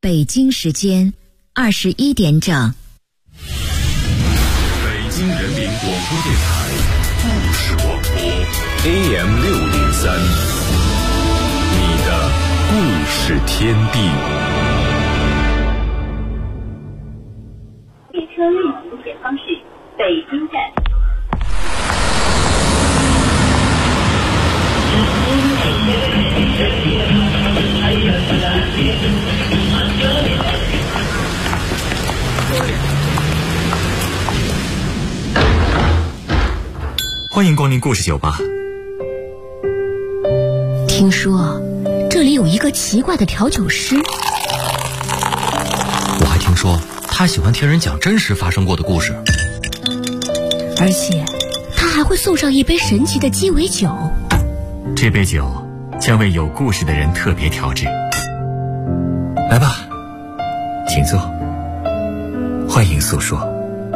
北京时间21点整。 北京人民广播电台故事广播 AM603，你的故事天地。 列车运行前方是北京站。 欢迎光临故事酒吧。 听说这里有一个奇怪的调酒师， 我还听说他喜欢听人讲真实发生过的故事， 而且他还会送上一杯神奇的鸡尾酒。 这杯酒将为有故事的人特别调制。来吧，请坐，欢迎诉说，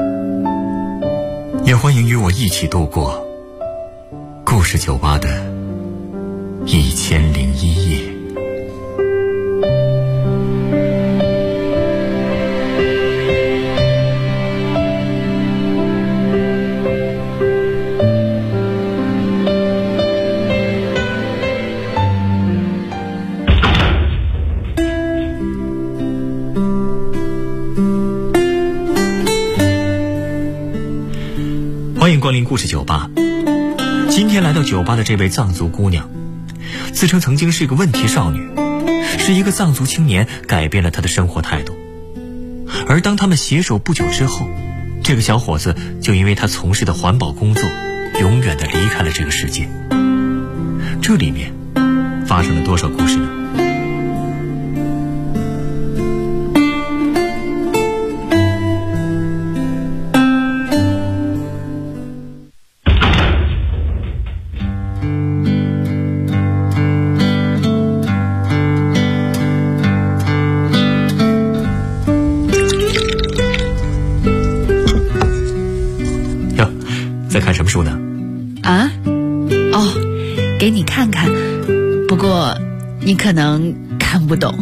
也欢迎与我一起度过故事酒吧的1001夜。欢迎光临故事酒吧。今天来到酒吧的这位藏族姑娘，自称曾经是个问题少女，是一个藏族青年改变了她的生活态度。而当他们携手不久之后，这个小伙子就因为他从事的环保工作，永远地离开了这个世界。这里面发生了多少故事呢？在看什么书呢？ 给你看看，不过你可能看不懂。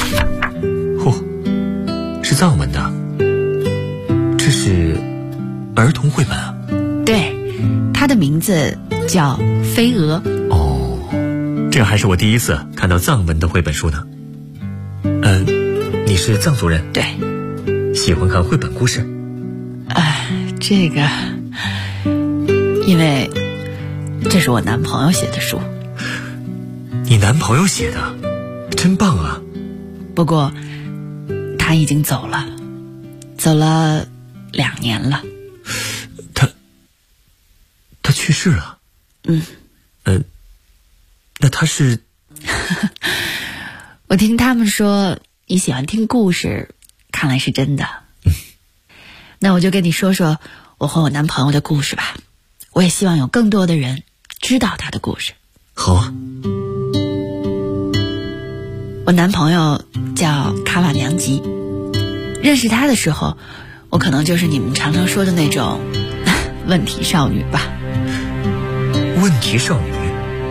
是藏文的，这是儿童绘本啊？ 对，它的名字叫《飞蛾》。 这还是我第一次看到藏文的绘本书呢。你是藏族人？ 对。 喜欢看绘本故事？ 这个因为这是我男朋友写的书。 你男朋友写的？真棒啊！ 不过他已经走了2年了。 他去世了？那他是我听他们说你喜欢听故事，看来是真的。那我就跟你说说我和我男朋友的故事吧，我也希望有更多的人知道他的故事。 好啊。 我男朋友叫卡瓦娘吉，认识他的时候，我可能就是你们常常说的那种问题少女吧。 问题少女？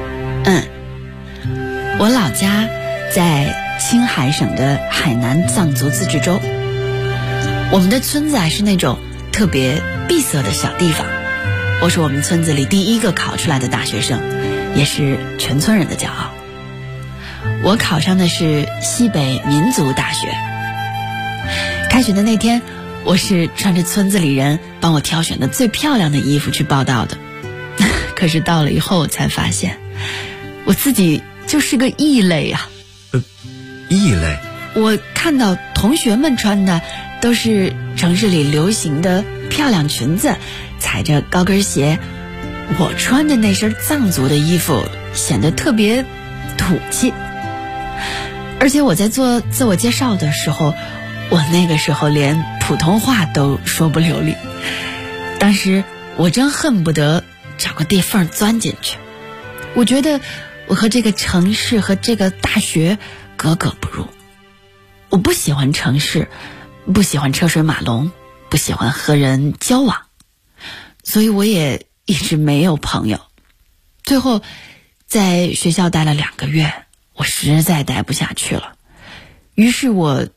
我老家在青海省的海南藏族自治州，我们的村子是那种特别闭塞的小地方。我是我们村子里第一个考出来的大学生，也是全村人的骄傲。我考上的是西北民族大学。开学的那天，我是穿着村子里人帮我挑选的最漂亮的衣服去报到的。可是到了以后，我才发现我自己就是个异类啊。 异类？ 我看到同学们穿的都是城市里流行的漂亮裙子，踩着高跟鞋，我穿的那身藏族的衣服显得特别土气。而且我在做自我介绍的时候，我那个时候连普通话都说不流利。当时我真恨不得找个地缝钻进去。我觉得我和这个城市和这个大学格格不入。我不喜欢城市，不喜欢车水马龙，不喜欢和人交往，所以我也一直没有朋友。最后在学校待了2个月，我实在待不下去了，于是我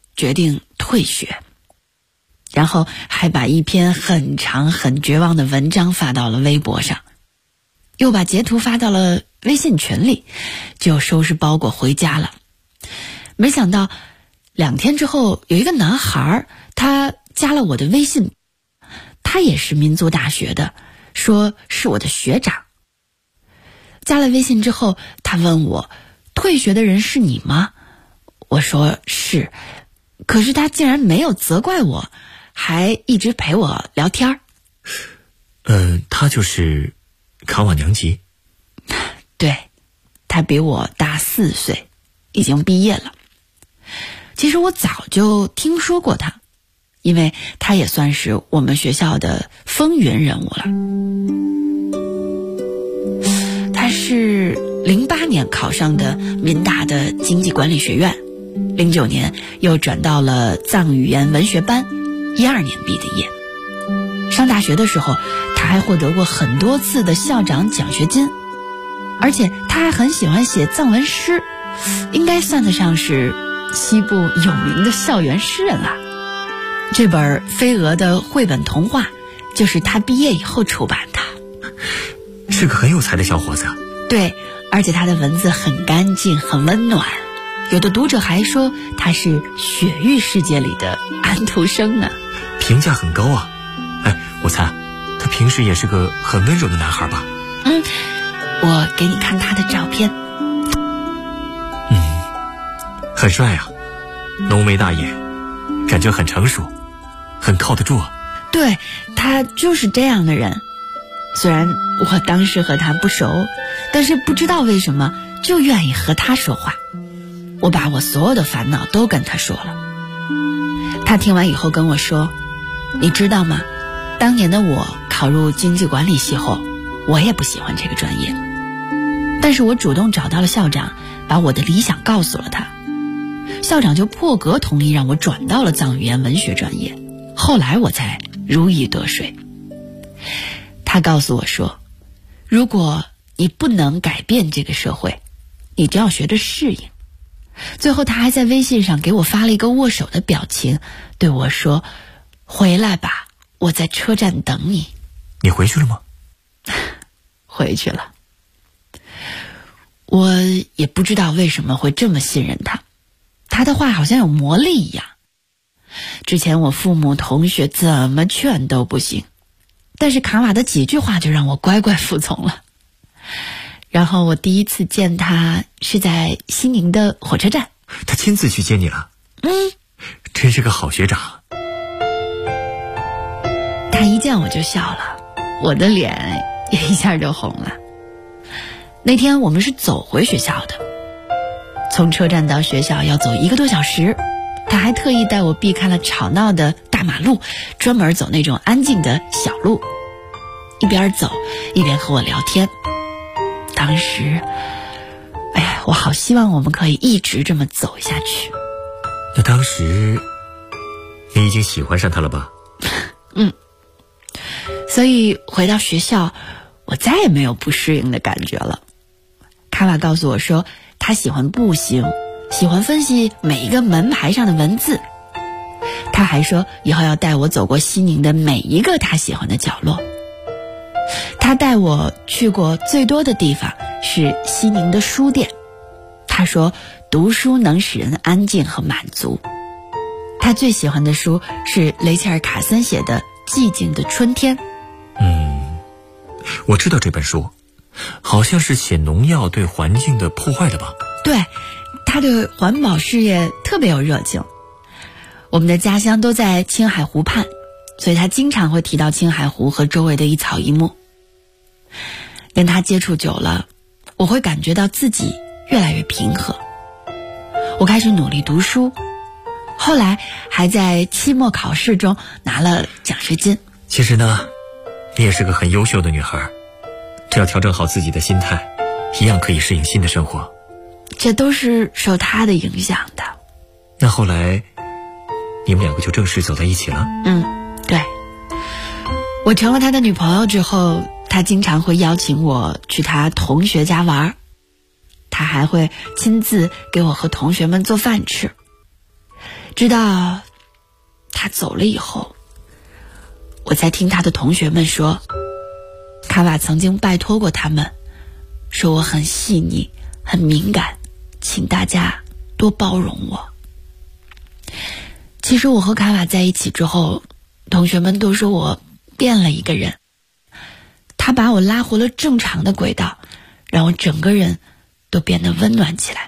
决定退学，然后还把一篇很长很绝望的文章发到了微博上，又把截图发到了微信群里，就收拾包裹回家了。没想到2天之后，有一个男孩他加了我的微信，他也是民族大学的，说是我的学长。加了微信之后，他问我，退学的人是你吗？我说是，可是他竟然没有责怪我，还一直陪我聊天。 他就是卡瓦娘吉。 对，他比我大4岁，已经毕业了。其实我早就听说过他，因为他也算是我们学校的风云人物了。他是08年考上的民大的经济管理学院，09年又转到了藏语言文学班，12年毕的业。上大学的时候，他还获得过很多次的校长奖学金，而且他还很喜欢写藏文诗，应该算得上是西部有名的校园诗人了。这本飞蛾的绘本童话就是他毕业以后出版的。 是个很有才的小伙子。 对，而且他的文字很干净很温暖，有的读者还说他是雪域世界里的安徒生呢。 评价很高啊。我猜他平时也是个很温柔的男孩吧。 我给你看他的照片。 很帅啊，浓眉大眼，感觉很成熟，很靠得住啊。 对，他就是这样的人。虽然我当时和他不熟，但是不知道为什么就愿意和他说话。我把我所有的烦恼都跟他说了。他听完以后跟我说，你知道吗，当年的我考入经济管理系后，我也不喜欢这个专业，但是我主动找到了校长，把我的理想告诉了他，校长就破格同意让我转到了藏语言文学专业，后来我才如鱼得水。他告诉我说，如果你不能改变这个社会，你就要学着适应。最后他还在微信上给我发了一个握手的表情，对我说，回来吧，我在车站等你。 你回去了吗？ 回去了。我也不知道为什么会这么信任他，他的话好像有魔力一样。之前我父母同学怎么劝都不行，但是卡瓦的几句话就让我乖乖服从了。然后我第一次见他是在西宁的火车站。 他亲自去接你了？真是个好学长。 他一见我就笑了，我的脸也一下就红了。那天我们是走回学校的，从车站到学校要走1个多小时，他还特意带我避开了吵闹的大马路，专门走那种安静的小路，一边走一边和我聊天。当时我好希望我们可以一直这么走下去。 那当时你已经喜欢上他了吧？ 所以回到学校，我再也没有不适应的感觉了。卡瓦告诉我说，他喜欢步行，喜欢分析每一个门牌上的文字。他还说以后要带我走过西宁的每一个他喜欢的角落。他带我去过最多的地方是西宁的书店，他说读书能使人安静和满足。他最喜欢的书是雷切尔·卡森写的《寂静的春天》。 我知道这本书，好像是写农药对环境的破坏的吧？ 对，他对环保事业特别有热情。我们的家乡都在青海湖畔，所以他经常会提到青海湖和周围的一草一木。跟他接触久了，我会感觉到自己越来越平和。我开始努力读书，后来还在期末考试中拿了奖学金。 其实呢，你也是个很优秀的女孩，只要调整好自己的心态，一样可以适应新的生活。 这都是受他的影响的。 那后来你们2个就正式走在一起了？ 对。我成了他的女朋友之后，他经常会邀请我去他同学家玩，他还会亲自给我和同学们做饭吃。 直到他走了以后，我才听他的同学们说，卡瓦曾经拜托过他们，说我很细腻很敏感，请大家多包容我。其实我和卡瓦在一起之后，同学们都说我变了一个人，他把我拉回了正常的轨道，让我整个人都变得温暖起来。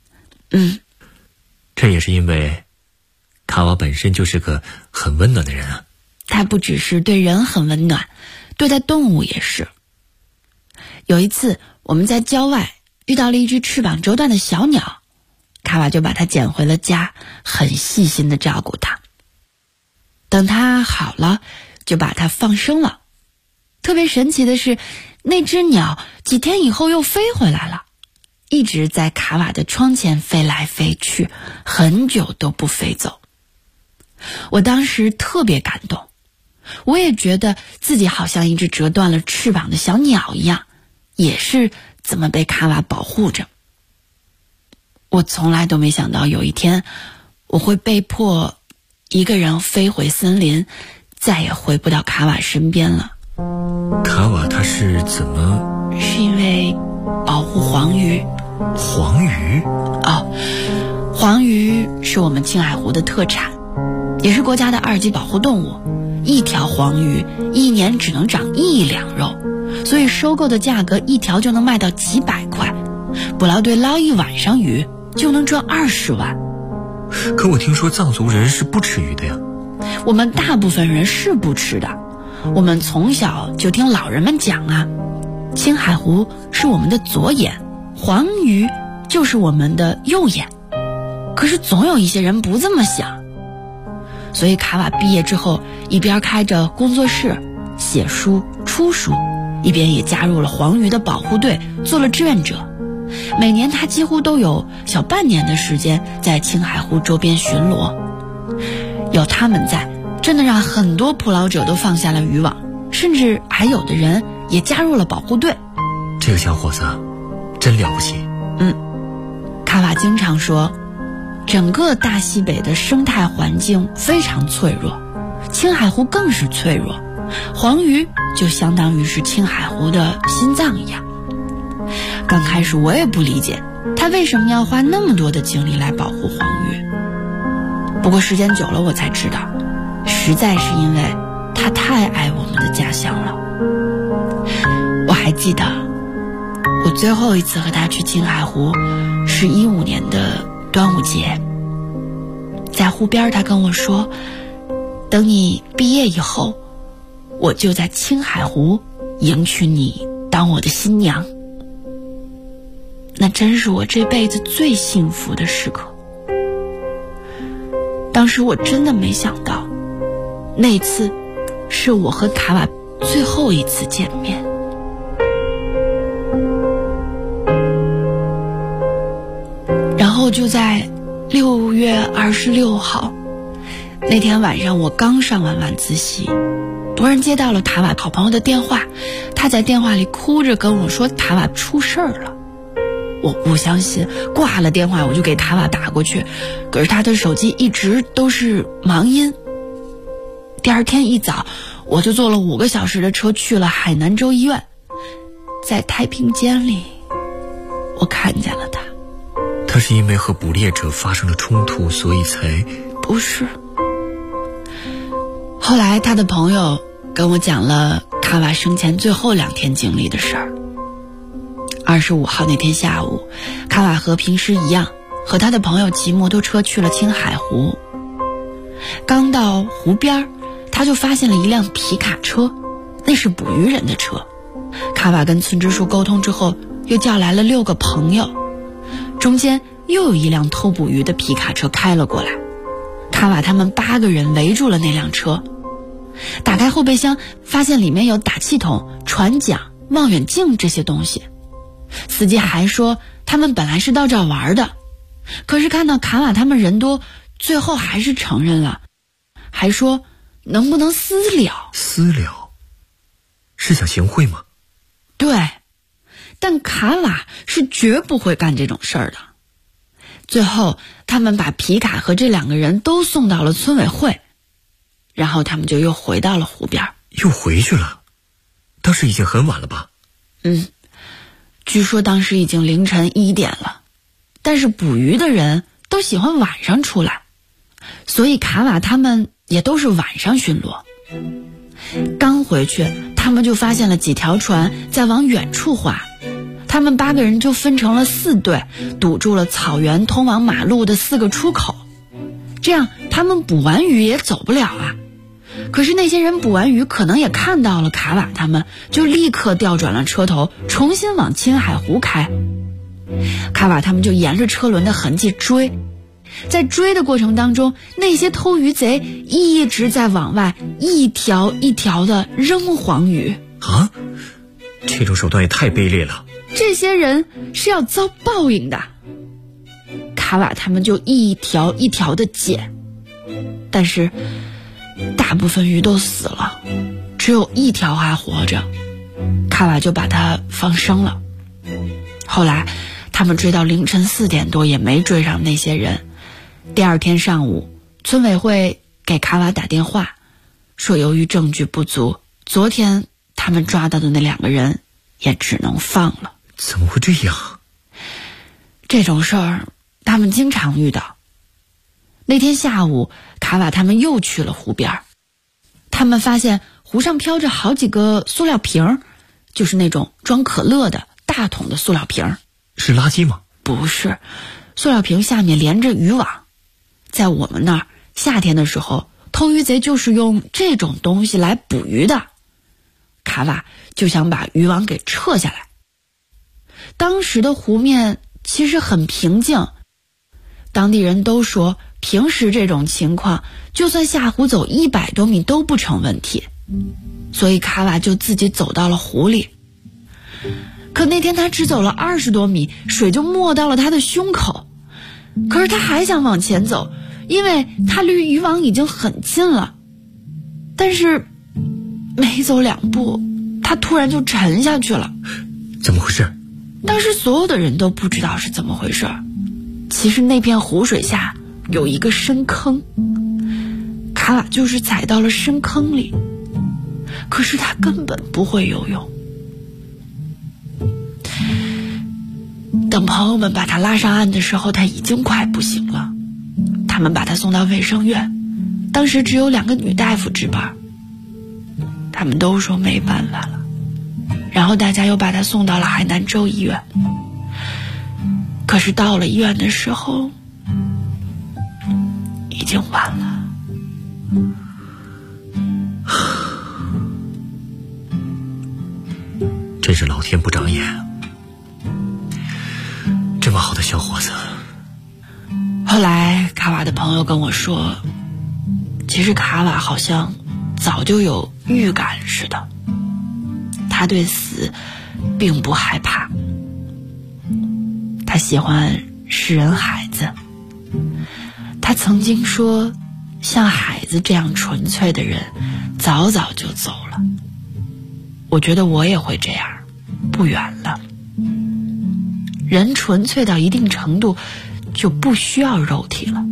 这也是因为卡瓦本身就是个很温暖的人啊。 他不只是对人很温暖，对待动物也是。有一次我们在郊外遇到了一只翅膀折断的小鸟，卡瓦就把它捡回了家，很细心地照顾它。等它好了，就把它放生了。特别神奇的是，那只鸟几天以后又飞回来了，一直在卡瓦的窗前飞来飞去，很久都不飞走。我当时特别感动，我也觉得自己好像一只折断了翅膀的小鸟一样，也是这么被卡瓦保护着。我从来都没想到有一天我会被迫一个人飞回森林，再也回不到卡瓦身边了。 卡瓦他是怎么？ 是因为保护黄鱼。 黄鱼？ 黄鱼是我们青海湖的特产，也是国家的2级保护动物。一条黄鱼一年只能长1两肉，所以收购的价格一条就能卖到几百块，捕捞队捞一晚上鱼就能赚20万。 可我听说藏族人是不吃鱼的呀。 我们大部分人是不吃的，我们从小就听老人们讲啊，青海湖是我们的左眼，黄鱼就是我们的右眼。可是总有一些人不这么想，所以卡瓦毕业之后，一边开着工作室写书出书，一边也加入了黄鱼的保护队，做了志愿者。每年他几乎都有小半年的时间在青海湖周边巡逻。有他们在，真的让很多捕捞者都放下了渔网，甚至还有的人也加入了保护队。 这个小伙子真了不起。 卡瓦经常说，整个大西北的生态环境非常脆弱，青海湖更是脆弱，黄鱼就相当于是青海湖的心脏一样。刚开始我也不理解他为什么要花那么多的精力来保护黄鱼，不过时间久了我才知道，实在是因为他太爱我们的家乡了。我还记得我最后一次和他去青海湖是15年的端午节，在湖边他跟我说，等你毕业以后，我就在青海湖迎娶你当我的新娘。那真是我这辈子最幸福的时刻。当时我真的没想到，那次是我和卡瓦最后一次见面。然后就在6月26号那天晚上，我刚上完晚自习，突然接到了卡瓦好朋友的电话，他在电话里哭着跟我说卡瓦出事儿了。我不相信，挂了电话我就给卡瓦打过去，可是他的手机一直都是忙音。第二天一早，我就坐了5个小时的车去了海南州医院，在太平间里，我看见了他。 他是因为和捕猎者发生了冲突，所以才…… 不是。后来他的朋友跟我讲了卡瓦生前最后2天经历的事儿。25号那天下午，卡瓦和平时一样，和他的朋友骑摩托车去了青海湖。刚到湖边，他就发现了一辆皮卡车，那是捕鱼人的车。卡瓦跟村支书沟通之后，又叫来了6个朋友，中间又有一辆偷捕鱼的皮卡车开了过来。卡瓦他们8个人围住了那辆车，打开后备箱，发现里面有打气筒、船桨、望远镜这些东西。司机还说他们本来是到这儿玩的，可是看到卡瓦他们人多，最后还是承认了，还说能不能私了。 私了？是想行贿吗？ 对，但卡瓦是绝不会干这种事儿的。 最后他们把皮卡和这2个人都送到了村委会，然后他们就又回到了湖边。 又回去了？当时已经很晚了吧？ 据说当时已经凌晨1点了，但是捕鱼的人都喜欢晚上出来，所以卡瓦他们也都是晚上巡逻。刚回去，他们就发现了几条船在往远处划，他们8个人就分成了4队，堵住了草原通往马路的4个出口，这样他们捕完鱼也走不了啊。可是那些人捕完鱼可能也看到了卡瓦他们，就立刻调转了车头，重新往青海湖开。卡瓦他们就沿着车轮的痕迹追，在追的过程当中，那些偷鱼贼一直在往外一条一条的扔黄鱼啊！这种手段也太卑劣了。 这些人是要遭报应的。卡瓦他们就一条一条的捡，但是大部分鱼都死了，只有1条还活着。卡瓦就把它放生了。后来他们追到凌晨4点多也没追上那些人。第2天上午，村委会给卡瓦打电话，说由于证据不足，昨天他们抓到的那2个人也只能放了。 怎么会这样？ 这种事儿他们经常遇到。那天下午，卡瓦他们又去了湖边，他们发现湖上飘着好几个塑料瓶，就是那种装可乐的大桶的塑料瓶。 是垃圾吗？ 不是，塑料瓶下面连着渔网。在我们那儿，夏天的时候，偷鱼贼就是用这种东西来捕鱼的。卡瓦就想把渔网给撤下来。当时的湖面其实很平静，当地人都说平时这种情况就算下湖走100多米都不成问题，所以卡瓦就自己走到了湖里。可那天他只走了20多米，水就没到了他的胸口。可是他还想往前走，因为他离渔网已经很近了。但是没走2步，他突然就沉下去了。 怎么回事？ 当时所有的人都不知道是怎么回事。其实那片湖水下有一个深坑，卡瓦就是踩到了深坑里，可是他根本不会游泳。等朋友们把他拉上岸的时候，他已经快不行了。他们把他送到卫生院，当时只有2个女大夫值班，他们都说没办法了。然后大家又把他送到了海南州医院。可是到了医院的时候，已经晚了。 真是老天不长眼，这么好的小伙子。 后来卡瓦的朋友跟我说，其实卡瓦好像早就有预感似的，他对死并不害怕，他喜欢食人孩子。他曾经说，像孩子这样纯粹的人早早就走了。我觉得我也会这样，不远了。人纯粹到一定程度就不需要肉体了。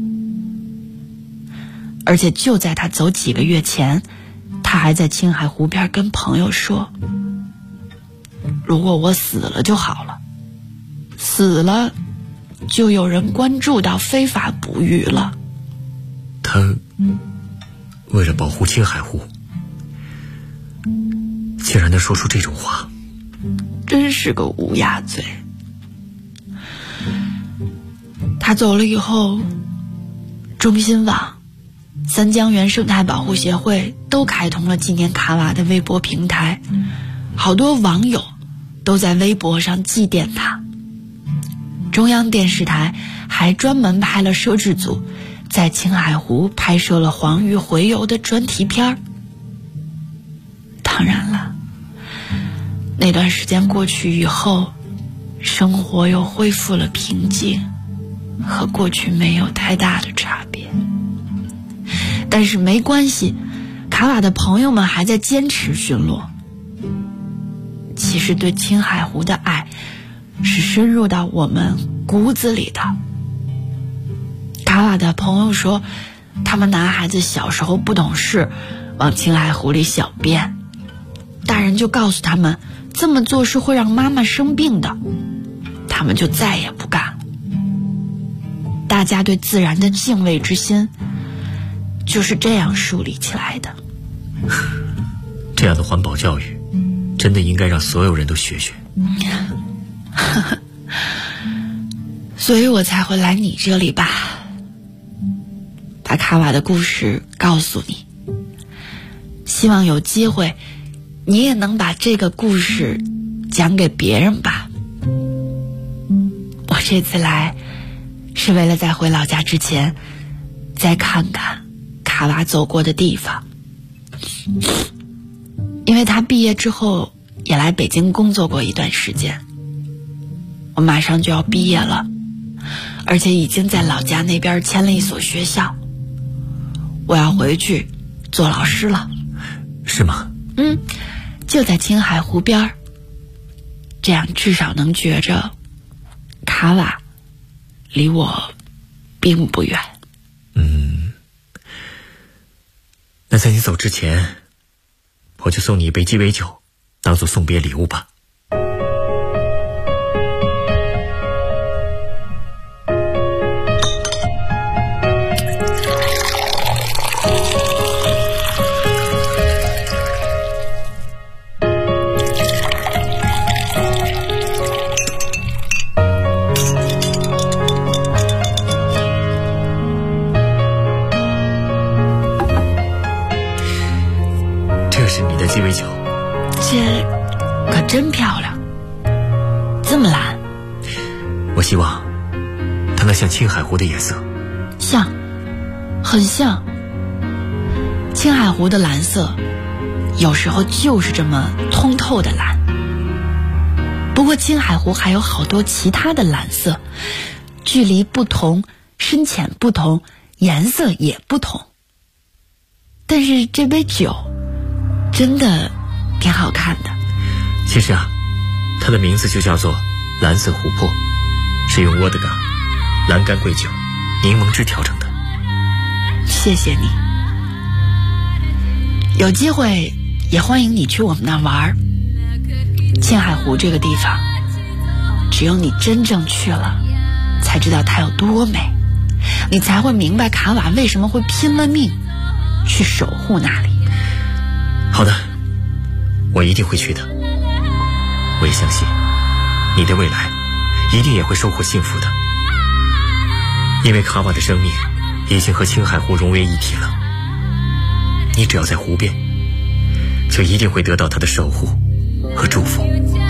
而且就在他走几个月前，他还在青海湖边跟朋友说，如果我死了就好了，死了就有人关注到非法捕鱼了。 他为了保护青海湖，竟然能说出这种话， 真是个乌鸦嘴。他走了以后，中新网、三江源生态保护协会都开通了纪念卡瓦的微博平台，好多网友都在微博上祭奠他。中央电视台还专门派了摄制组在青海湖拍摄了黄鱼洄游的专题片。当然了，那段时间过去以后，生活又恢复了平静，和过去没有太大的差别。但是没关系，卡瓦的朋友们还在坚持巡逻。其实对青海湖的爱是深入到我们骨子里的， 卡瓦的朋友说，他们男孩子小时候不懂事，往青海湖里小便，大人就告诉他们这么做是会让妈妈生病的，他们就再也不干了。大家对自然的敬畏之心就是这样树立起来的。 这样的环保教育真的应该让所有人都学学。 所以我才会来你这里吧，把卡瓦的故事告诉你，希望有机会你也能把这个故事讲给别人吧。我这次来是为了在回老家之前再看看卡瓦走过的地方，因为他毕业之后也来北京工作过一段时间。我马上就要毕业了，而且已经在老家那边签了一所学校，我要回去做老师了。 是吗？ 就在青海湖边，这样至少能觉着卡瓦离我并不远。 那在你走之前，我就送你一杯鸡尾酒，当做送别礼物吧。鸡尾酒， 这可真漂亮，这么蓝。 我希望它能像青海湖的颜色。 像，很像。青海湖的蓝色有时候就是这么通透的蓝，不过青海湖还有好多其他的蓝色，距离不同，深浅不同，颜色也不同。但是这杯酒真的挺好看的。 其实啊，它的名字就叫做蓝色湖泊，是用沃德嘎、蓝干桂酒、柠檬汁调成的。 谢谢你，有机会也欢迎你去我们那玩。青海湖这个地方，只有你真正去了，才知道它有多美，你才会明白卡瓦为什么会拼了命去守护那里。 好的，我一定会去的。我也相信你的未来一定也会收获幸福的，因为卡瓦的生命已经和青海湖融为一体了。你只要在湖边，就一定会得到他的守护和祝福。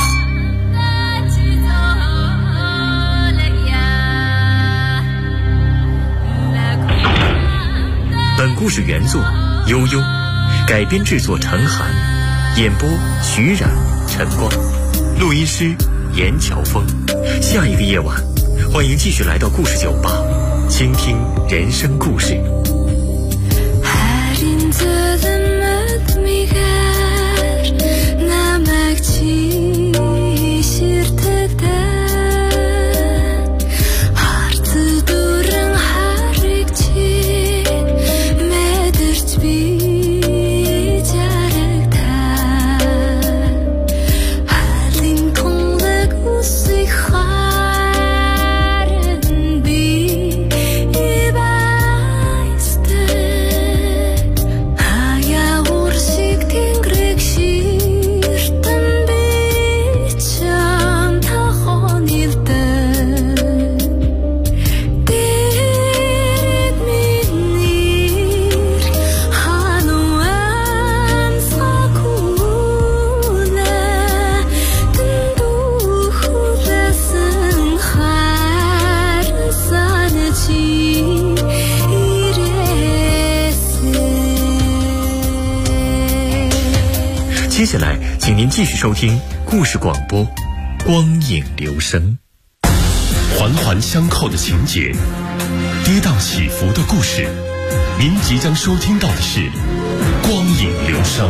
本故事原作悠悠，改编制作陈寒，演播徐冉、陈光，录音师严乔峰。下一个夜晚，欢迎继续来到故事酒吧，倾听人生故事。接下来请您继续收听故事广播光影留声。 环环相扣的情节，跌宕起伏的故事，您即将收听到的是光影留声。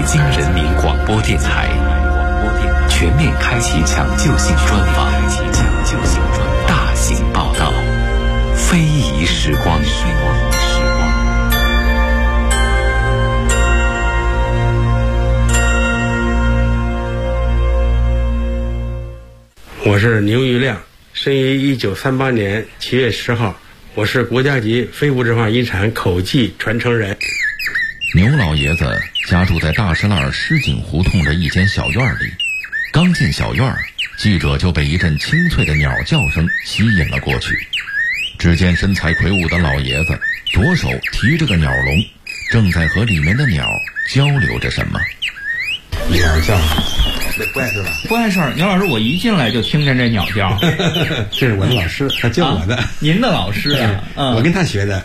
京人民广播电台全面开启抢救性专访，大型报道，非遗时光。 我是牛玉亮，生于1938年7月10号，我是国家级非物质文化遗产口技传承人。 牛老爷子家住在大石栏石井胡同的一间小院里，刚进小院，记者就被一阵清脆的鸟叫声吸引了过去。只见身材魁梧的老爷子左手提着个鸟笼，正在和里面的鸟交流着什么。 鸟叫，这不碍事吧？ 不碍事儿。牛老师，我一进来就听见这鸟叫。 这是我的老师，他教我的。 您的老师啊？ 我跟他学的。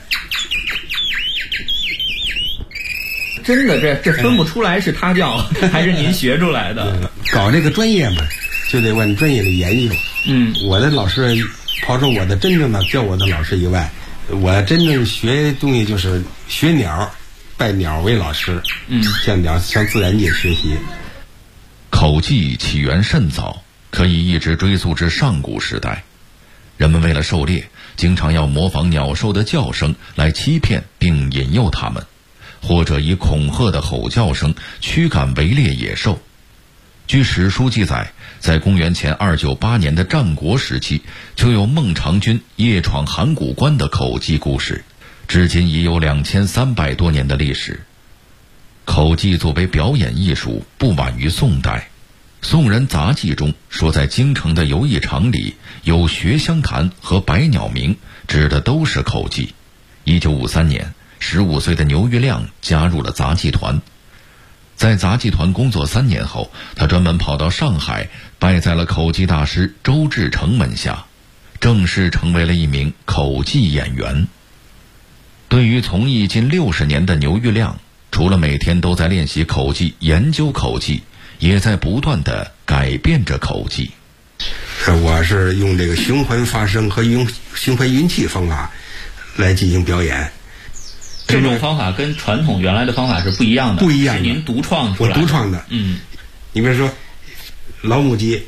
真的，这分不出来是他教还是您学出来的。 搞这个专业嘛，就得往专业的研究。我的老师，刨除我的真正的教我的老师以外，我真正学东西就是学鸟，拜鸟为老师。向自然界学习。 口技起源甚早，可以一直追溯至上古时代。人们为了狩猎，经常要模仿鸟兽的叫声来欺骗并引诱它们，或者以恐吓的吼叫声驱赶围猎野兽。据史书记载，在公元前298年的战国时期，就有孟尝君夜闯函谷关的口技故事，至今已有2300多年的历史。口技作为表演艺术，不晚于宋代。宋人杂记中说，在京城的游艺场里有学香坛和百鸟鸣，指的都是口技。1953年，15岁的牛玉亮加入了杂技团。在杂技团工作3年后，他专门跑到上海，拜在了口技大师周志成门下，正式成为了一名口技演员。对于从艺近60年的牛玉亮，除了每天都在练习口技、研究口技，也在不断地改变着口技。 我是用这个循环发声和用循环运气方法来进行表演。 这种方法跟传统原来的方法是不一样的，是您独创出来的。 我独创的。你比如说老母鸡，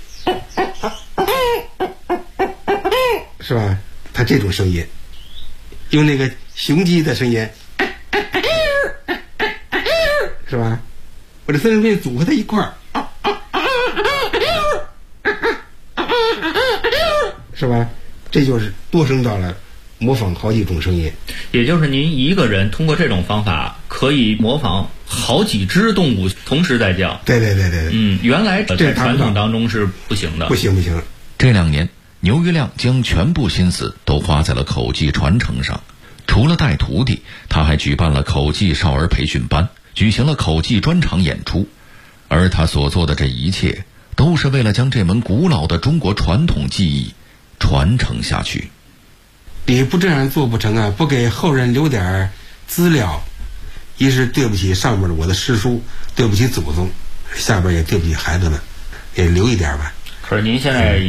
是吧？它这种声音，用那个雄鸡的声音，是吧？我这3种声音组合在一块儿，是吧？这就是多声道了，模仿好几种声音。 也就是您一个人通过这种方法可以模仿好几只动物同时在叫。 对。 原来在传统当中是不行的。不行。 这2年，牛玉亮将全部心思都花在了口技传承上。除了带徒弟，他还举办了口技少儿培训班，举行了口技专场演出。而他所做的这一切，都是为了将这门古老的中国传统技艺传承下去。 你不这样做不成啊！不给后人留点资料，一是对不起上面的我的师叔，对不起祖宗，下边也对不起孩子们，也留一点吧。 可是您现在